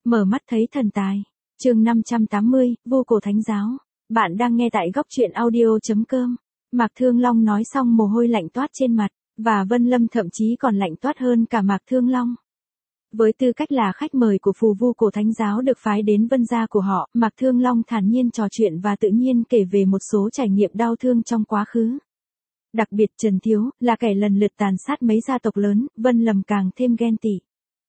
Mở mắt thấy thần tài. Chương 580, Vô Cổ Thánh Giáo. Bạn đang nghe tại goctruyện audio.com. Mạc Thương Long nói xong mồ hôi lạnh toát trên mặt, và Vân Lâm thậm chí còn lạnh toát hơn cả Mạc Thương Long. Với tư cách là khách mời của phù Vô Cổ Thánh Giáo được phái đến Vân gia của họ, Mạc Thương Long thản nhiên trò chuyện và tự nhiên kể về một số trải nghiệm đau thương trong quá khứ. Đặc biệt Trần Thiếu, là kẻ lần lượt tàn sát mấy gia tộc lớn, Vân Lâm càng thêm ghen tị.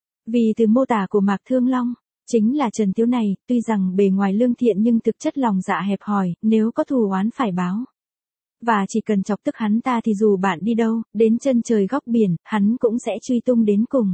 Vì từ mô tả của Mạc Thương Long, chính là Trần Thiếu này, tuy rằng bề ngoài lương thiện nhưng thực chất lòng dạ hẹp hòi, nếu có thù oán phải báo. Và chỉ cần chọc tức hắn ta thì dù bạn đi đâu, đến chân trời góc biển, hắn cũng sẽ truy tung đến cùng.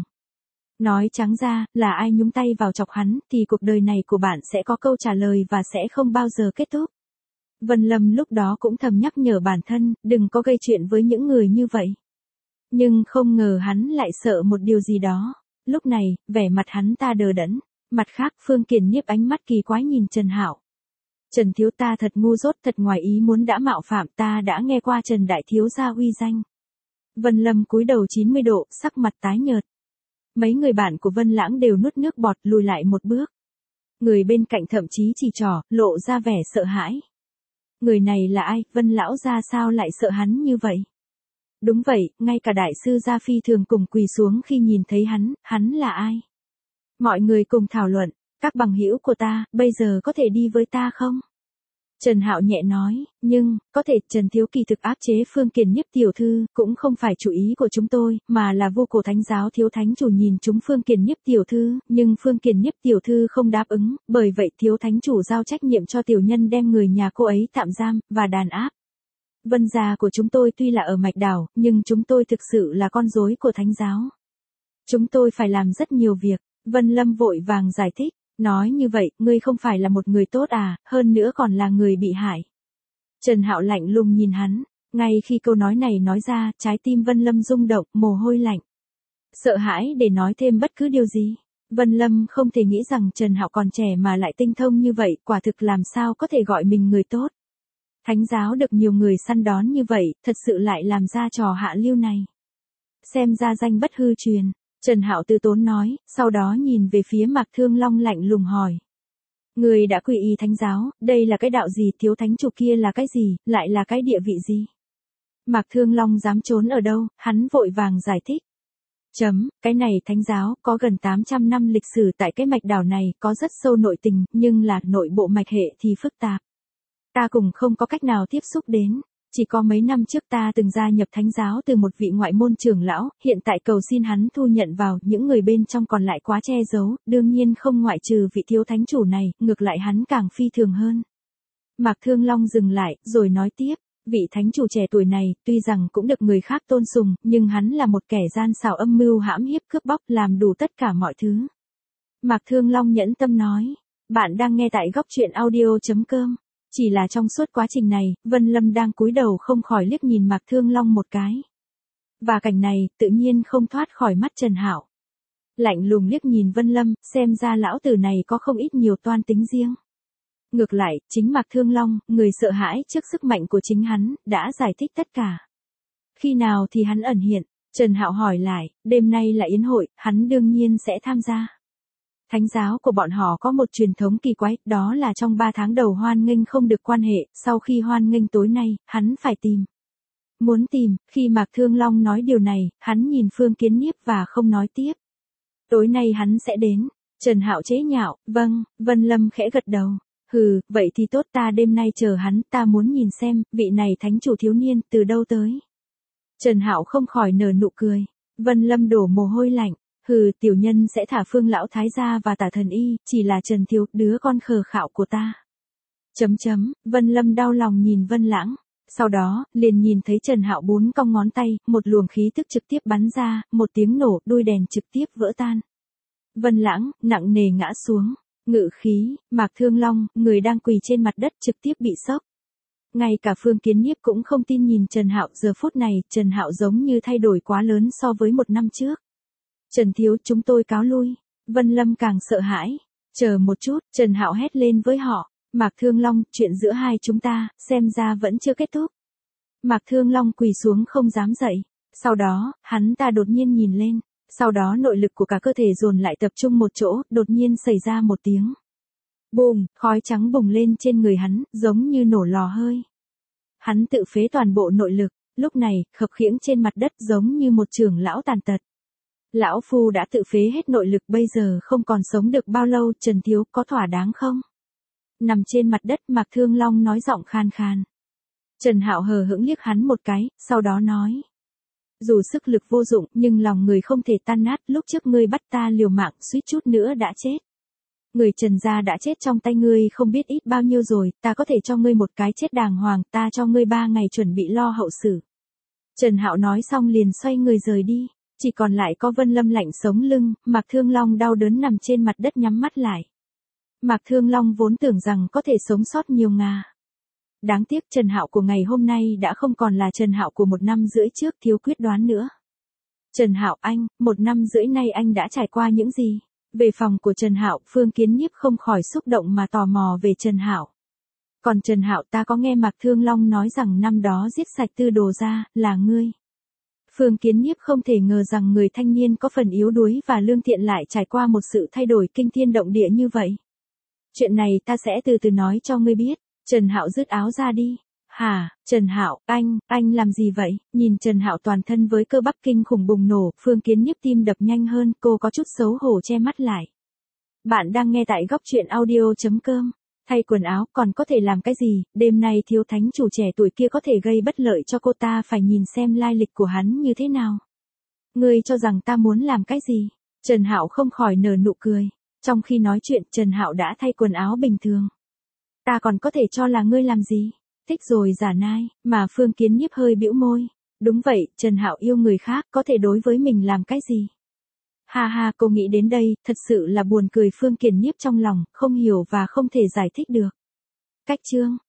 Nói trắng ra, là ai nhúng tay vào chọc hắn, thì cuộc đời này của bạn sẽ có câu trả lời và sẽ không bao giờ kết thúc. Vân Lâm lúc đó cũng thầm nhắc nhở bản thân, đừng có gây chuyện với những người như vậy. Nhưng không ngờ hắn lại sợ một điều gì đó. Lúc này, vẻ mặt hắn ta đờ đẫn. Mặt khác, Phương Kiền Nhiếp ánh mắt kỳ quái nhìn Trần Hạo. Trần thiếu ta thật ngu dốt, thật ngoài ý muốn đã mạo phạm, ta đã nghe qua Trần đại thiếu gia uy danh. Vân Lâm cúi đầu 90 độ, sắc mặt tái nhợt. Mấy người bạn của Vân Lãng đều nuốt nước bọt lùi lại một bước. Người bên cạnh thậm chí chỉ trỏ, lộ ra vẻ sợ hãi. Người này là ai, Vân lão gia sao lại sợ hắn như vậy? Đúng vậy, ngay cả đại sư Gia Phi thường cùng quỳ xuống khi nhìn thấy hắn là ai? Mọi người cùng thảo luận, các bằng hữu của ta, bây giờ có thể đi với ta không? Trần Hạo nhẹ nói, nhưng, có thể Trần thiếu kỳ thực áp chế Phương Kiền Nhiếp tiểu thư, cũng không phải chủ ý của chúng tôi, mà là Vô Cổ Thánh Giáo thiếu thánh chủ nhìn chúng Phương Kiền Nhiếp tiểu thư, nhưng Phương Kiền Nhiếp tiểu thư không đáp ứng, bởi vậy thiếu thánh chủ giao trách nhiệm cho tiểu nhân đem người nhà cô ấy tạm giam, và đàn áp. Vân gia của chúng tôi tuy là ở Mạch Đảo, nhưng chúng tôi thực sự là con rối của Thánh Giáo. Chúng tôi phải làm rất nhiều việc, Vân Lâm vội vàng giải thích. Nói như vậy, ngươi không phải là một người tốt à, hơn nữa còn là người bị hại. Trần Hạo lạnh lùng nhìn hắn, ngay khi câu nói này nói ra, trái tim Vân Lâm rung động, mồ hôi lạnh. Sợ hãi để nói thêm bất cứ điều gì. Vân Lâm không thể nghĩ rằng Trần Hạo còn trẻ mà lại tinh thông như vậy, quả thực làm sao có thể gọi mình người tốt. Thánh giáo được nhiều người săn đón như vậy, thật sự lại làm ra trò hạ lưu này. Xem ra danh bất hư truyền. Trần Hạo từ tốn nói, sau đó nhìn về phía Mạc Thương Long lạnh lùng hỏi. Người đã quy y thánh giáo, đây là cái đạo gì, thiếu thánh chủ kia là cái gì, lại là cái địa vị gì? Mạc Thương Long dám trốn ở đâu, hắn vội vàng giải thích. Cái này thánh giáo, có gần 800 năm lịch sử tại cái mạch đảo này, có rất sâu nội tình, nhưng là nội bộ mạch hệ thì phức tạp. Ta cùng không có cách nào tiếp xúc đến. Chỉ có mấy năm trước ta từng gia nhập thánh giáo từ một vị ngoại môn trưởng lão, hiện tại cầu xin hắn thu nhận vào, những người bên trong còn lại quá che giấu, đương nhiên không ngoại trừ vị thiếu thánh chủ này, ngược lại hắn càng phi thường hơn. Mạc Thương Long dừng lại, rồi nói tiếp, vị thánh chủ trẻ tuổi này, tuy rằng cũng được người khác tôn sùng, nhưng hắn là một kẻ gian xảo âm mưu hãm hiếp cướp bóc, làm đủ tất cả mọi thứ. Mạc Thương Long nhẫn tâm nói, bạn đang nghe tại goctruyện audio.com. Chỉ là trong suốt quá trình này, Vân Lâm đang cúi đầu không khỏi liếc nhìn Mạc Thương Long một cái. Và cảnh này, tự nhiên không thoát khỏi mắt Trần Hạo. Lạnh lùng liếc nhìn Vân Lâm, xem ra lão tử này có không ít nhiều toan tính riêng. Ngược lại, chính Mạc Thương Long, người sợ hãi trước sức mạnh của chính hắn, đã giải thích tất cả. Khi nào thì hắn ẩn hiện? Trần Hạo hỏi lại, đêm nay là yến hội, hắn đương nhiên sẽ tham gia. Thánh giáo của bọn họ có một truyền thống kỳ quái, đó là trong 3 tháng đầu hoan nghênh không được quan hệ, sau khi hoan nghênh tối nay, hắn phải tìm. Muốn tìm, khi Mạc Thương Long nói điều này, hắn nhìn Phương Kiến Nhiếp và không nói tiếp. Tối nay hắn sẽ đến. Trần Hạo chế nhạo, vâng, Vân Lâm khẽ gật đầu. Hừ, vậy thì tốt, ta đêm nay chờ hắn, ta muốn nhìn xem, vị này thánh chủ thiếu niên, từ đâu tới. Trần Hạo không khỏi nở nụ cười. Vân Lâm đổ mồ hôi lạnh. Hừ, tiểu nhân sẽ thả Phương lão thái gia và Tả thần y, chỉ là Trần thiếu, đứa con khờ khạo của ta. Vân Lâm đau lòng nhìn Vân Lãng. Sau đó, liền nhìn thấy Trần Hạo bún cong ngón tay, một luồng khí tức trực tiếp bắn ra, một tiếng nổ, đuôi đèn trực tiếp vỡ tan. Vân Lãng, nặng nề ngã xuống. Ngự khí, Mạc Thương Long, người đang quỳ trên mặt đất trực tiếp bị sốc. Ngay cả Phương Kiến Nhiếp cũng không tin nhìn Trần Hạo, giờ phút này, Trần Hạo giống như thay đổi quá lớn so với một năm trước. Trần thiếu, chúng tôi cáo lui. Vân Lâm càng sợ hãi. Chờ một chút, Trần Hạo hét lên với họ. Mạc Thương Long, chuyện giữa hai chúng ta, xem ra vẫn chưa kết thúc. Mạc Thương Long quỳ xuống không dám dậy. Sau đó, hắn ta đột nhiên nhìn lên. Sau đó nội lực của cả cơ thể dồn lại tập trung một chỗ, đột nhiên xảy ra một tiếng. Bùm, khói trắng bùng lên trên người hắn, giống như nổ lò hơi. Hắn tự phế toàn bộ nội lực, lúc này, khập khiễng trên mặt đất giống như một trưởng lão tàn tật. Lão phu đã tự phế hết nội lực bây giờ không còn sống được bao lâu, Trần Thiếu có thỏa đáng không? Nằm trên mặt đất Mạc Thương Long nói giọng khan khan. Trần Hạo hờ hững liếc hắn một cái, sau đó nói. Dù sức lực vô dụng nhưng lòng người không thể tan nát, lúc trước ngươi bắt ta liều mạng suýt chút nữa đã chết. Người Trần gia đã chết trong tay ngươi không biết ít bao nhiêu rồi, ta có thể cho ngươi một cái chết đàng hoàng, ta cho ngươi 3 ngày chuẩn bị lo hậu sự. Trần Hạo nói xong liền xoay người rời đi, chỉ còn lại có Vân Lâm lạnh sống lưng, Mạc Thương Long đau đớn nằm trên mặt đất nhắm mắt lại. Mạc Thương Long vốn tưởng rằng có thể sống sót nhiều ngà. Đáng tiếc Trần Hạo của ngày hôm nay đã không còn là Trần Hạo của 1 năm rưỡi trước, thiếu quyết đoán nữa. Trần Hạo anh, 1 năm rưỡi nay anh đã trải qua những gì? Về phòng của Trần Hạo, Phương Kiến Nhiếp không khỏi xúc động mà tò mò về Trần Hạo. Còn Trần Hạo, ta có nghe Mạc Thương Long nói rằng năm đó giết sạch Tư Đồ gia là ngươi. Phương Kiến Nhiếp không thể ngờ rằng người thanh niên có phần yếu đuối và lương thiện lại trải qua một sự thay đổi kinh thiên động địa như vậy. Chuyện này ta sẽ từ từ nói cho ngươi biết. Trần Hạo rứt áo ra đi. Hả, Trần Hạo, anh làm gì vậy? Nhìn Trần Hạo toàn thân với cơ bắp kinh khủng bùng nổ, Phương Kiến Nhiếp tim đập nhanh hơn, cô có chút xấu hổ che mắt lại. Bạn đang nghe tại góc truyện audio.com. Thay quần áo còn có thể làm cái gì, đêm nay thiếu thánh chủ trẻ tuổi kia có thể gây bất lợi cho cô, ta phải nhìn xem lai lịch của hắn như thế nào. Ngươi cho rằng ta muốn làm cái gì? Trần Hạo không khỏi nở nụ cười. Trong khi nói chuyện, Trần Hạo đã thay quần áo bình thường. Ta còn có thể cho là ngươi làm gì? Thích rồi giả nai, mà Phương Kiến Nhiếp hơi bĩu môi. Đúng vậy, Trần Hạo yêu người khác, có thể đối với mình làm cái gì? Ha ha, cô nghĩ đến đây, thật sự là buồn cười. Phương Kiến Nhiếp trong lòng, không hiểu và không thể giải thích được. Cách chương